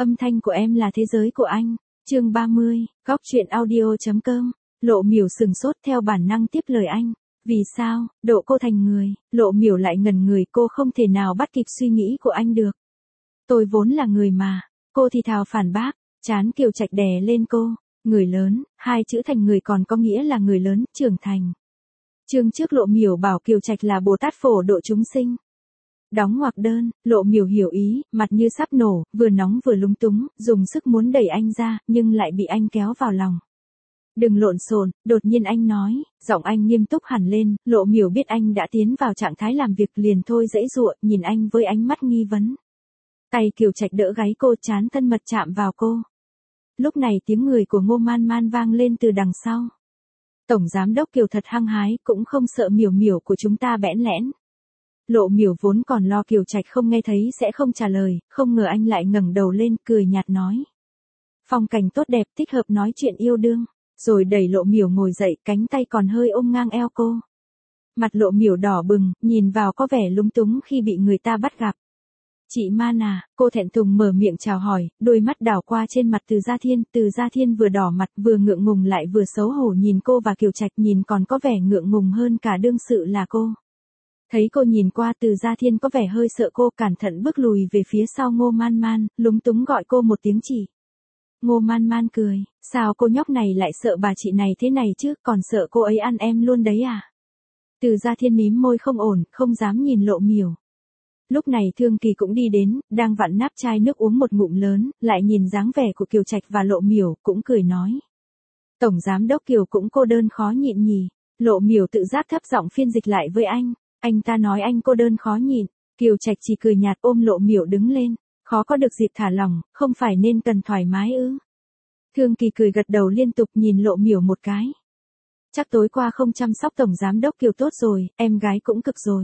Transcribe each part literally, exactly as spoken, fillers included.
Âm thanh của em là thế giới của anh. Chương ba mươi, góc truyện audio.com. Lộ Miểu sừng sốt theo bản năng tiếp lời anh. Vì sao, độ cô thành người, Lộ Miểu lại ngẩn người, cô không thể nào bắt kịp suy nghĩ của anh được. Tôi vốn là người mà, cô thì thào phản bác, chán Kiều Trạch đè lên cô. Người lớn, hai chữ thành người còn có nghĩa là người lớn, trưởng thành. Chương trước Lộ Miểu bảo Kiều Trạch là Bồ Tát phổ độ chúng sinh. Đóng ngoặc đơn, Lộ Miểu hiểu ý, mặt như sắp nổ, vừa nóng vừa lúng túng, dùng sức muốn đẩy anh ra, nhưng lại bị anh kéo vào lòng. Đừng lộn xộn, đột nhiên anh nói, giọng anh nghiêm túc hẳn lên. Lộ Miểu biết anh đã tiến vào trạng thái làm việc liền thôi dãy dụa, nhìn anh với ánh mắt nghi vấn. Tay Kiều Trạch đỡ gáy cô, trán thân mật chạm vào cô. Lúc này tiếng người của Ngô Man Man vang lên từ đằng sau. Tổng giám đốc Kiều thật hăng hái, cũng không sợ Miểu Miểu của chúng ta bẽn lẽn. Lộ Miểu vốn còn lo Kiều Trạch không nghe thấy sẽ không trả lời, không ngờ anh lại ngẩng đầu lên, cười nhạt nói. Phong cảnh tốt đẹp, thích hợp nói chuyện yêu đương. Rồi đẩy Lộ Miểu ngồi dậy, cánh tay còn hơi ôm ngang eo cô. Mặt Lộ Miểu đỏ bừng, nhìn vào có vẻ lúng túng khi bị người ta bắt gặp. Chị Man à, cô thẹn thùng mở miệng chào hỏi, đôi mắt đảo qua trên mặt Từ Gia Thiên. Từ Gia Thiên vừa đỏ mặt vừa ngượng ngùng lại vừa xấu hổ nhìn cô và Kiều Trạch, nhìn còn có vẻ ngượng ngùng hơn cả đương sự là cô. Thấy cô nhìn qua, Từ Gia Thiên có vẻ hơi sợ cô, cẩn thận bước lùi về phía sau Ngô Man Man, lúng túng gọi cô một tiếng chị. Ngô Man Man cười, sao cô nhóc này lại sợ bà chị này thế này chứ, còn sợ cô ấy ăn em luôn đấy à? Từ Gia Thiên mím môi không ổn, không dám nhìn Lộ Miểu. Lúc này Thương Kỳ cũng đi đến, đang vặn nắp chai nước uống một ngụm lớn, lại nhìn dáng vẻ của Kiều Trạch và Lộ Miểu, cũng cười nói. Tổng giám đốc Kiều cũng cô đơn khó nhịn nhỉ. Lộ Miểu tự giác thấp giọng phiên dịch lại với anh. Anh ta nói anh cô đơn khó nhịn. Kiều Trạch chỉ cười nhạt ôm Lộ Miểu đứng lên. Khó có được dịp thả lỏng, không phải nên cần thoải mái ư? Thương Kỳ cười gật đầu liên tục nhìn Lộ Miểu một cái. Chắc tối qua không chăm sóc tổng giám đốc Kiều tốt rồi, em gái cũng cực rồi.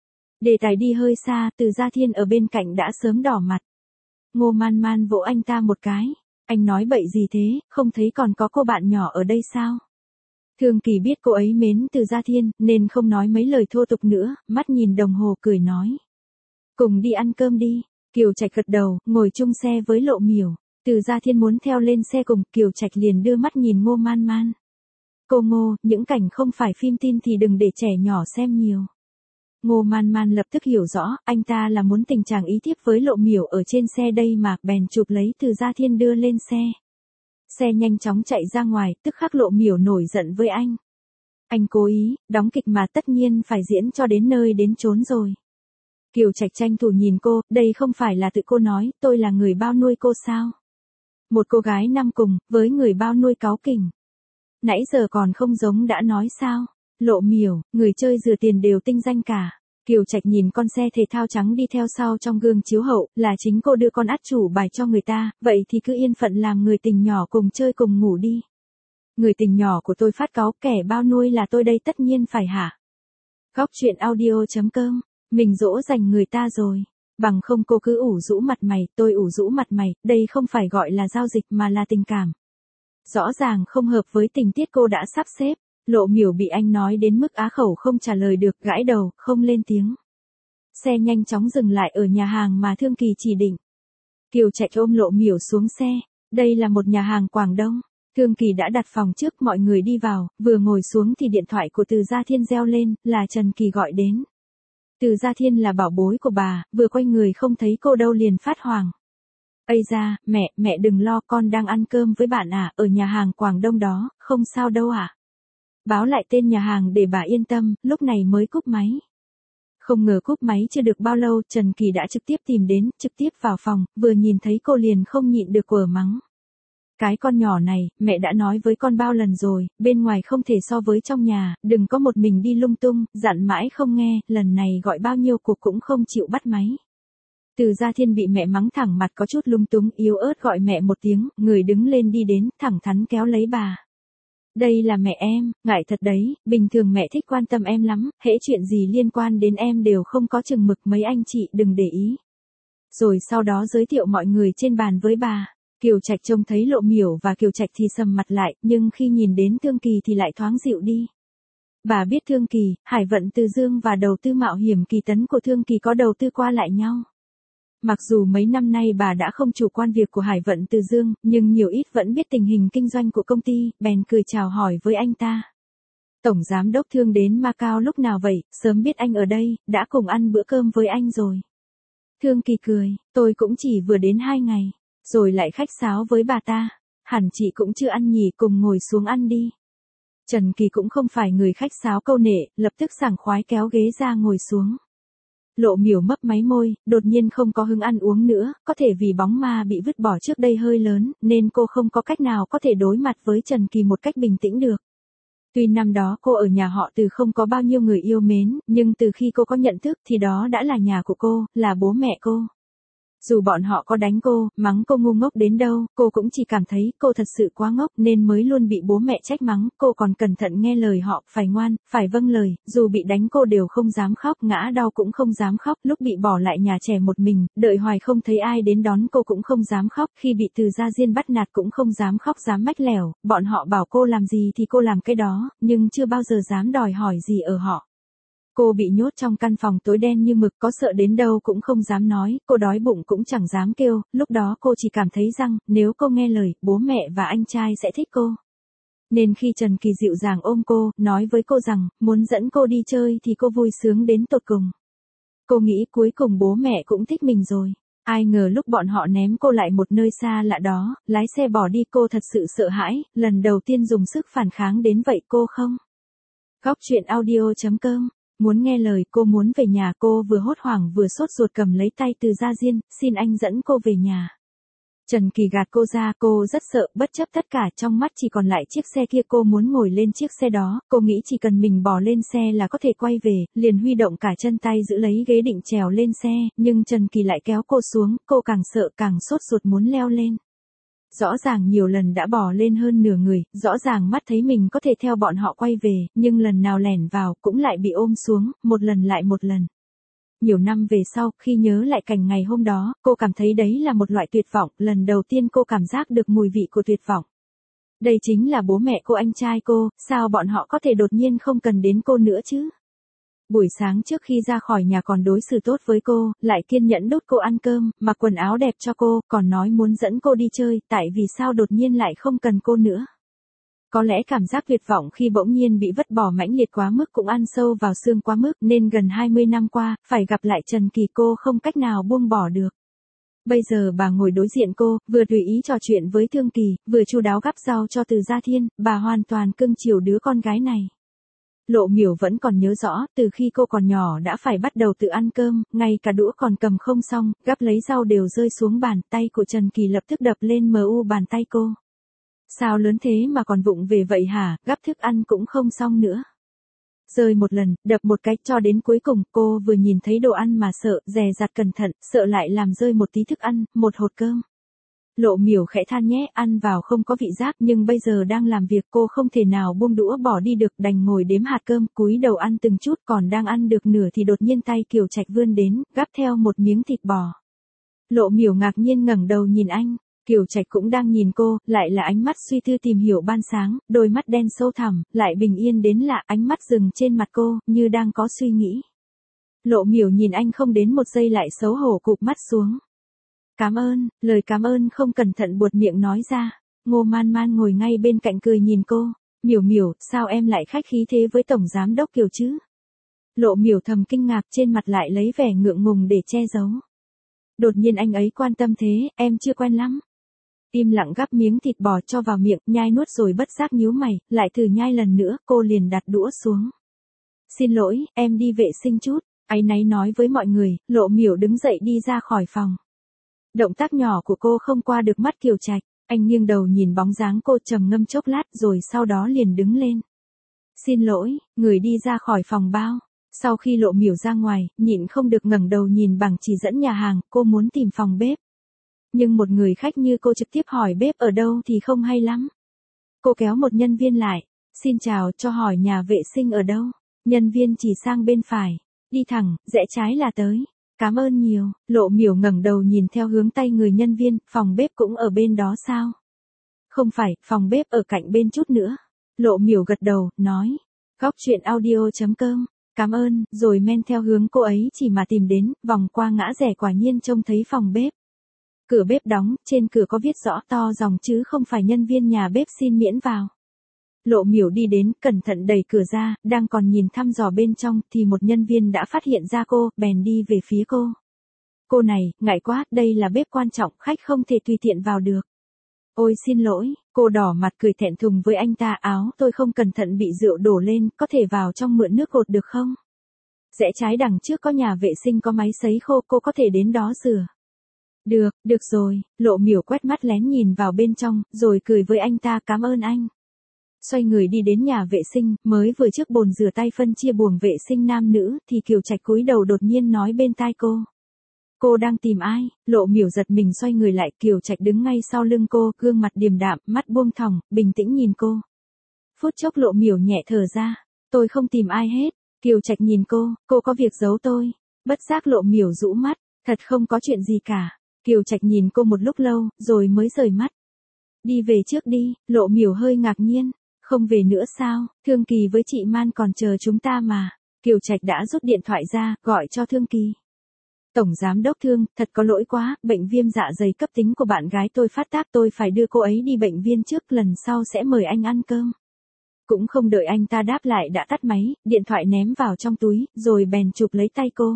Đề tài đi hơi xa, Từ Gia Thiên ở bên cạnh đã sớm đỏ mặt. Ngô Man Man vỗ anh ta một cái. Anh nói bậy gì thế, không thấy còn có cô bạn nhỏ ở đây sao? Thương Kỳ biết cô ấy mến Từ Gia Thiên, nên không nói mấy lời thô tục nữa, mắt nhìn đồng hồ cười nói. Cùng đi ăn cơm đi. Kiều Trạch gật đầu, ngồi chung xe với Lộ Miểu. Từ Gia Thiên muốn theo lên xe cùng, Kiều Trạch liền đưa mắt nhìn Ngô Man Man. Cô Ngô, những cảnh không phải phim tin thì đừng để trẻ nhỏ xem nhiều. Ngô Man Man lập tức hiểu rõ, anh ta là muốn tình trạng ý thiếp với Lộ Miểu ở trên xe đây mà, bèn chụp lấy Từ Gia Thiên đưa lên xe. Xe nhanh chóng chạy ra ngoài, tức khắc Lộ Miểu nổi giận với anh. Anh cố ý, đóng kịch mà tất nhiên phải diễn cho đến nơi đến chốn rồi. Kiều Trạch tranh thủ nhìn cô, đây không phải là tự cô nói, tôi là người bao nuôi cô sao? Một cô gái năm cùng, với người bao nuôi cáu kỉnh. Nãy giờ còn không giống đã nói sao? Lộ Miểu, người chơi rửa tiền đều tinh danh cả. Kiều Trạch nhìn con xe thể thao trắng đi theo sau trong gương chiếu hậu, là chính cô đưa con át chủ bài cho người ta, vậy thì cứ yên phận làm người tình nhỏ cùng chơi cùng ngủ đi. Người tình nhỏ của tôi phát cáu, kẻ bao nuôi là tôi đây tất nhiên phải hả? Góc truyện audio.com. Mình dỗ dành người ta rồi. Bằng không cô cứ ủ rũ mặt mày, tôi ủ rũ mặt mày, đây không phải gọi là giao dịch mà là tình cảm. Rõ ràng không hợp với tình tiết cô đã sắp xếp. Lộ Miểu bị anh nói đến mức á khẩu không trả lời được, gãi đầu, không lên tiếng. Xe nhanh chóng dừng lại ở nhà hàng mà Thương Kỳ chỉ định. Kiều Trạch ôm Lộ Miểu xuống xe. Đây là một nhà hàng Quảng Đông. Thương Kỳ đã đặt phòng trước, mọi người đi vào, vừa ngồi xuống thì điện thoại của Từ Gia Thiên reo lên, là Trần Kỳ gọi đến. Từ Gia Thiên là bảo bối của bà, vừa quay người không thấy cô đâu liền phát hoảng. Ây da, mẹ, mẹ đừng lo, con đang ăn cơm với bạn à, ở nhà hàng Quảng Đông đó, không sao đâu à. Báo lại tên nhà hàng để bà yên tâm, lúc này mới cúp máy. Không ngờ cúp máy chưa được bao lâu, Trần Kỳ đã trực tiếp tìm đến, trực tiếp vào phòng, vừa nhìn thấy cô liền không nhịn được quở mắng. Cái con nhỏ này, mẹ đã nói với con bao lần rồi, bên ngoài không thể so với trong nhà, đừng có một mình đi lung tung, dặn mãi không nghe, lần này gọi bao nhiêu cuộc cũng không chịu bắt máy. Từ Gia Thiên bị mẹ mắng thẳng mặt có chút lung túng, yếu ớt gọi mẹ một tiếng, người đứng lên đi đến, thẳng thắn kéo lấy bà. Đây là mẹ em, ngại thật đấy, bình thường mẹ thích quan tâm em lắm, hễ chuyện gì liên quan đến em đều không có chừng mực, mấy anh chị đừng để ý. Rồi sau đó giới thiệu mọi người trên bàn với bà. Kiều Trạch trông thấy Lộ Miểu và Kiều Trạch thì sầm mặt lại, nhưng khi nhìn đến Thương Kỳ thì lại thoáng dịu đi. Bà biết Thương Kỳ, Hải vận Từ Dương và đầu tư mạo hiểm Kỳ Tấn của Thương Kỳ có đầu tư qua lại nhau. Mặc dù mấy năm nay bà đã không chủ quan việc của Hải Vận Từ Dương, nhưng nhiều ít vẫn biết tình hình kinh doanh của công ty, bèn cười chào hỏi với anh ta. Tổng giám đốc Thương đến Macau lúc nào vậy, sớm biết anh ở đây, đã cùng ăn bữa cơm với anh rồi. Thương Kỳ cười, tôi cũng chỉ vừa đến hai ngày, rồi lại khách sáo với bà ta. Hẳn chị cũng chưa ăn nhỉ, cùng ngồi xuống ăn đi. Trần Kỳ cũng không phải người khách sáo câu nệ, lập tức sảng khoái kéo ghế ra ngồi xuống. Lộ Miểu mấp máy môi, đột nhiên không có hứng ăn uống nữa, có thể vì bóng ma bị vứt bỏ trước đây hơi lớn, nên cô không có cách nào có thể đối mặt với Trần Kỳ một cách bình tĩnh được. Tuy năm đó cô ở nhà họ Từ không có bao nhiêu người yêu mến, nhưng từ khi cô có nhận thức thì đó đã là nhà của cô, là bố mẹ cô. Dù bọn họ có đánh cô, mắng cô ngu ngốc đến đâu, cô cũng chỉ cảm thấy cô thật sự quá ngốc nên mới luôn bị bố mẹ trách mắng. Cô còn cẩn thận nghe lời họ, phải ngoan, phải vâng lời, dù bị đánh cô đều không dám khóc, ngã đau cũng không dám khóc, lúc bị bỏ lại nhà trẻ một mình, đợi hoài không thấy ai đến đón cô cũng không dám khóc, khi bị Từ Gia Diên bắt nạt cũng không dám khóc dám mách lẻo, bọn họ bảo cô làm gì thì cô làm cái đó, nhưng chưa bao giờ dám đòi hỏi gì ở họ. Cô bị nhốt trong căn phòng tối đen như mực, có sợ đến đâu cũng không dám nói, cô đói bụng cũng chẳng dám kêu, lúc đó cô chỉ cảm thấy rằng, nếu cô nghe lời, bố mẹ và anh trai sẽ thích cô. Nên khi Trần Kỳ dịu dàng ôm cô, nói với cô rằng, muốn dẫn cô đi chơi thì cô vui sướng đến tột cùng. Cô nghĩ cuối cùng bố mẹ cũng thích mình rồi. Ai ngờ lúc bọn họ ném cô lại một nơi xa lạ đó, lái xe bỏ đi, cô thật sự sợ hãi, lần đầu tiên dùng sức phản kháng đến vậy cô không. Góc truyện audio chấm com. Muốn nghe lời, cô muốn về nhà, cô vừa hốt hoảng vừa sốt ruột cầm lấy tay Từ Gia Diên, xin anh dẫn cô về nhà. Trần Kỳ gạt cô ra, cô rất sợ, bất chấp tất cả, trong mắt chỉ còn lại chiếc xe kia, cô muốn ngồi lên chiếc xe đó, cô nghĩ chỉ cần mình bò lên xe là có thể quay về, liền huy động cả chân tay giữ lấy ghế định trèo lên xe, nhưng Trần Kỳ lại kéo cô xuống, cô càng sợ càng sốt ruột muốn leo lên. Rõ ràng nhiều lần đã bỏ lên hơn nửa người, rõ ràng mắt thấy mình có thể theo bọn họ quay về, nhưng lần nào lẻn vào cũng lại bị ôm xuống, một lần lại một lần. Nhiều năm về sau, khi nhớ lại cảnh ngày hôm đó, cô cảm thấy đấy là một loại tuyệt vọng, lần đầu tiên cô cảm giác được mùi vị của tuyệt vọng. Đây chính là bố mẹ cô, anh trai cô, sao bọn họ có thể đột nhiên không cần đến cô nữa chứ? Buổi sáng trước khi ra khỏi nhà còn đối xử tốt với cô, lại kiên nhẫn đút cô ăn cơm, mặc quần áo đẹp cho cô, còn nói muốn dẫn cô đi chơi, tại vì sao đột nhiên lại không cần cô nữa. Có lẽ cảm giác tuyệt vọng khi bỗng nhiên bị vứt bỏ mãnh liệt quá mức cũng ăn sâu vào xương quá mức, nên gần hai mươi năm qua, phải gặp lại Trần Kỳ cô không cách nào buông bỏ được. Bây giờ bà ngồi đối diện cô, vừa tùy ý trò chuyện với Thương Kỳ, vừa chu đáo gắp rau cho Từ Gia Thiên, bà hoàn toàn cưng chiều đứa con gái này. Lộ Miểu vẫn còn nhớ rõ, từ khi cô còn nhỏ đã phải bắt đầu tự ăn cơm, ngay cả đũa còn cầm không xong, gắp lấy rau đều rơi xuống bàn, tay của Trần Kỳ lập tức đập lên mờ u bàn tay cô. Sao lớn thế mà còn vụng về vậy hả, gắp thức ăn cũng không xong nữa. Rơi một lần, đập một cái, cho đến cuối cùng, cô vừa nhìn thấy đồ ăn mà sợ, dè dặt cẩn thận, sợ lại làm rơi một tí thức ăn, một hột cơm. Lộ Miểu khẽ than nhé, ăn vào không có vị giác, nhưng bây giờ đang làm việc, cô không thể nào buông đũa bỏ đi được, đành ngồi đếm hạt cơm, cúi đầu ăn từng chút, còn đang ăn được nửa thì đột nhiên tay Kiều Trạch vươn đến, gắp theo một miếng thịt bò. Lộ Miểu ngạc nhiên ngẩng đầu nhìn anh, Kiều Trạch cũng đang nhìn cô, lại là ánh mắt suy tư tìm hiểu ban sáng, đôi mắt đen sâu thẳm, lại bình yên đến lạ, ánh mắt dừng trên mặt cô, như đang có suy nghĩ. Lộ Miểu nhìn anh không đến một giây lại xấu hổ cụp mắt xuống. Cảm ơn, lời cảm ơn không cẩn thận buột miệng nói ra. Ngô Man Man ngồi ngay bên cạnh cười nhìn cô. Miểu Miểu, sao em lại khách khí thế với Tổng Giám Đốc Kiều chứ? Lộ Miểu thầm kinh ngạc, trên mặt lại lấy vẻ ngượng ngùng để che giấu. Đột nhiên anh ấy quan tâm thế, em chưa quen lắm. Im lặng gắp miếng thịt bò cho vào miệng, nhai nuốt rồi bất giác nhíu mày, lại thử nhai lần nữa, cô liền đặt đũa xuống. Xin lỗi, em đi vệ sinh chút. Áy náy nói với mọi người, Lộ Miểu đứng dậy đi ra khỏi phòng. Động tác nhỏ của cô không qua được mắt Kiều Trạch, anh nghiêng đầu nhìn bóng dáng cô trầm ngâm chốc lát rồi sau đó liền đứng lên. Xin lỗi, người đi ra khỏi phòng bao. Sau khi Lộ Miểu ra ngoài, nhịn không được ngẩng đầu nhìn bảng chỉ dẫn nhà hàng, cô muốn tìm phòng bếp. Nhưng một người khách như cô trực tiếp hỏi bếp ở đâu thì không hay lắm. Cô kéo một nhân viên lại, xin chào, cho hỏi nhà vệ sinh ở đâu. Nhân viên chỉ sang bên phải, đi thẳng, rẽ trái là tới. Cảm ơn nhiều. Lộ Miểu ngẩng đầu nhìn theo hướng tay người nhân viên, phòng bếp cũng ở bên đó sao? Không phải, phòng bếp ở cạnh bên chút nữa. Lộ Miểu gật đầu, nói. Góc truyện audio chấm com Cảm ơn, rồi men theo hướng cô ấy chỉ mà tìm đến, vòng qua ngã rẽ quả nhiên trông thấy phòng bếp. Cửa bếp đóng, trên cửa có viết rõ to dòng chứ không phải nhân viên nhà bếp xin miễn vào. Lộ Miểu đi đến, cẩn thận đẩy cửa ra, đang còn nhìn thăm dò bên trong, thì một nhân viên đã phát hiện ra cô, bèn đi về phía cô. Cô này, ngại quá, đây là bếp quan trọng, khách không thể tùy tiện vào được. Ôi xin lỗi, cô đỏ mặt cười thẹn thùng với anh ta, áo tôi không cẩn thận bị rượu đổ lên, có thể vào trong mượn nước cột được không? Rẽ trái đằng trước có nhà vệ sinh có máy sấy khô, cô có thể đến đó rửa. Được, được rồi, Lộ Miểu quét mắt lén nhìn vào bên trong, rồi cười với anh ta, cảm ơn anh. Xoay người đi đến nhà vệ sinh, mới vừa trước bồn rửa tay phân chia buồng vệ sinh nam nữ, thì Kiều Trạch cúi đầu đột nhiên nói bên tai cô. Cô đang tìm ai? Lộ Miểu giật mình xoay người lại, Kiều Trạch đứng ngay sau lưng cô, gương mặt điềm đạm, mắt buông thõng, bình tĩnh nhìn cô. Phút chốc Lộ Miểu nhẹ thở ra, tôi không tìm ai hết. Kiều Trạch nhìn cô, cô có việc giấu tôi. Bất giác Lộ Miểu rũ mắt, thật không có chuyện gì cả. Kiều Trạch nhìn cô một lúc lâu, rồi mới rời mắt. Đi về trước đi, Lộ Miểu hơi ngạc nhiên. Không về nữa sao, Thương Kỳ với chị Man còn chờ chúng ta mà. Kiều Trạch đã rút điện thoại ra, gọi cho Thương Kỳ. Tổng giám đốc Thương, thật có lỗi quá, bệnh viêm dạ dày cấp tính của bạn gái tôi phát tác, tôi phải đưa cô ấy đi bệnh viện trước, lần sau sẽ mời anh ăn cơm. Cũng không đợi anh ta đáp lại đã tắt máy, điện thoại ném vào trong túi, rồi bèn chụp lấy tay cô.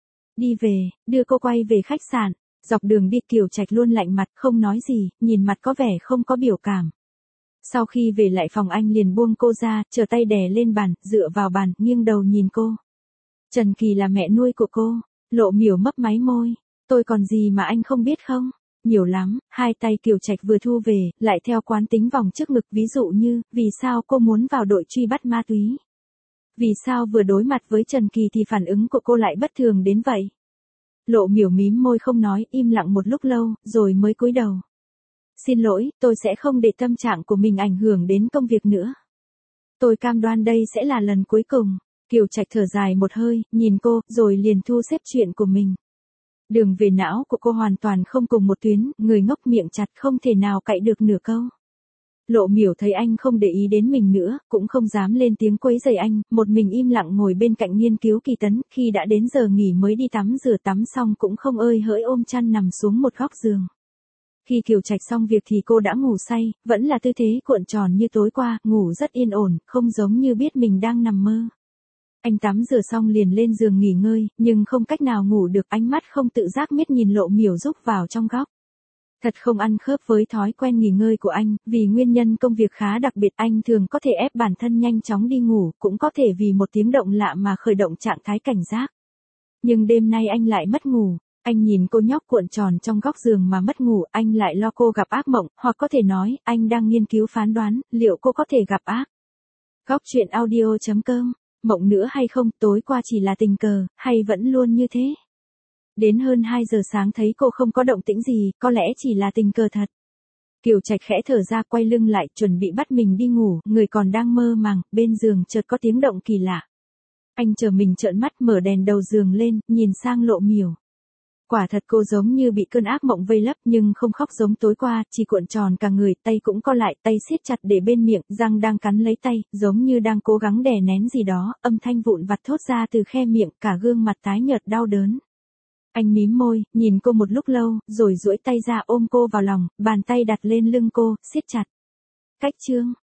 Đi về, đưa cô quay về khách sạn. Dọc đường đi Kiều Trạch luôn lạnh mặt, không nói gì, nhìn mặt có vẻ không có biểu cảm. Sau khi về lại phòng anh liền buông cô ra, trở tay đè lên bàn, dựa vào bàn, nghiêng đầu nhìn cô. Trần Kỳ là mẹ nuôi của cô. Lộ Miểu mấp máy môi. Tôi còn gì mà anh không biết không? Nhiều lắm, hai tay Kiều Trạch vừa thu về, lại theo quán tính vòng trước ngực, ví dụ như, vì sao cô muốn vào đội truy bắt ma túy? Vì sao vừa đối mặt với Trần Kỳ thì phản ứng của cô lại bất thường đến vậy? Lộ Miểu mím môi không nói, im lặng một lúc lâu, rồi mới cúi đầu. Xin lỗi, tôi sẽ không để tâm trạng của mình ảnh hưởng đến công việc nữa. Tôi cam đoan đây sẽ là lần cuối cùng. Kiều Trạch thở dài một hơi, nhìn cô, rồi liền thu xếp chuyện của mình. Đường về não của cô hoàn toàn không cùng một tuyến, người ngốc miệng chặt không thể nào cạy được nửa câu. Lộ Miểu thấy anh không để ý đến mình nữa, cũng không dám lên tiếng quấy rầy anh, một mình im lặng ngồi bên cạnh nghiên cứu kỳ tấn, khi đã đến giờ nghỉ mới đi tắm rửa, tắm xong cũng không ơi hỡi ôm chăn nằm xuống một góc giường. Khi Kiều Trạch xong việc thì cô đã ngủ say, vẫn là tư thế cuộn tròn như tối qua, ngủ rất yên ổn, không giống như biết mình đang nằm mơ. Anh tắm rửa xong liền lên giường nghỉ ngơi, nhưng không cách nào ngủ được, ánh mắt không tự giác miết nhìn Lộ Miểu rúc vào trong góc. Thật không ăn khớp với thói quen nghỉ ngơi của anh, vì nguyên nhân công việc khá đặc biệt anh thường có thể ép bản thân nhanh chóng đi ngủ, cũng có thể vì một tiếng động lạ mà khởi động trạng thái cảnh giác. Nhưng đêm nay anh lại mất ngủ, anh nhìn cô nhóc cuộn tròn trong góc giường mà mất ngủ, anh lại lo cô gặp ác mộng, hoặc có thể nói, anh đang nghiên cứu phán đoán, liệu cô có thể gặp ác. Góc truyện audio chấm com, mộng nữa hay không, tối qua chỉ là tình cờ, hay vẫn luôn như thế? Đến hơn hai giờ sáng thấy cô không có động tĩnh gì, có lẽ chỉ là tình cờ thật. Kiều Trạch khẽ thở ra, quay lưng lại, chuẩn bị bắt mình đi ngủ, người còn đang mơ màng, bên giường chợt có tiếng động kỳ lạ. Anh chờ mình trợn mắt, mở đèn đầu giường lên, nhìn sang Lộ Miểu. Quả thật cô giống như bị cơn ác mộng vây lấp, nhưng không khóc giống tối qua, chỉ cuộn tròn cả người, tay cũng co lại, tay siết chặt để bên miệng, răng đang cắn lấy tay, giống như đang cố gắng đè nén gì đó, âm thanh vụn vặt thốt ra từ khe miệng, cả gương mặt tái nhợt đau đớn. Anh mím môi, nhìn cô một lúc lâu, rồi duỗi tay ra ôm cô vào lòng, bàn tay đặt lên lưng cô, siết chặt. Cách chương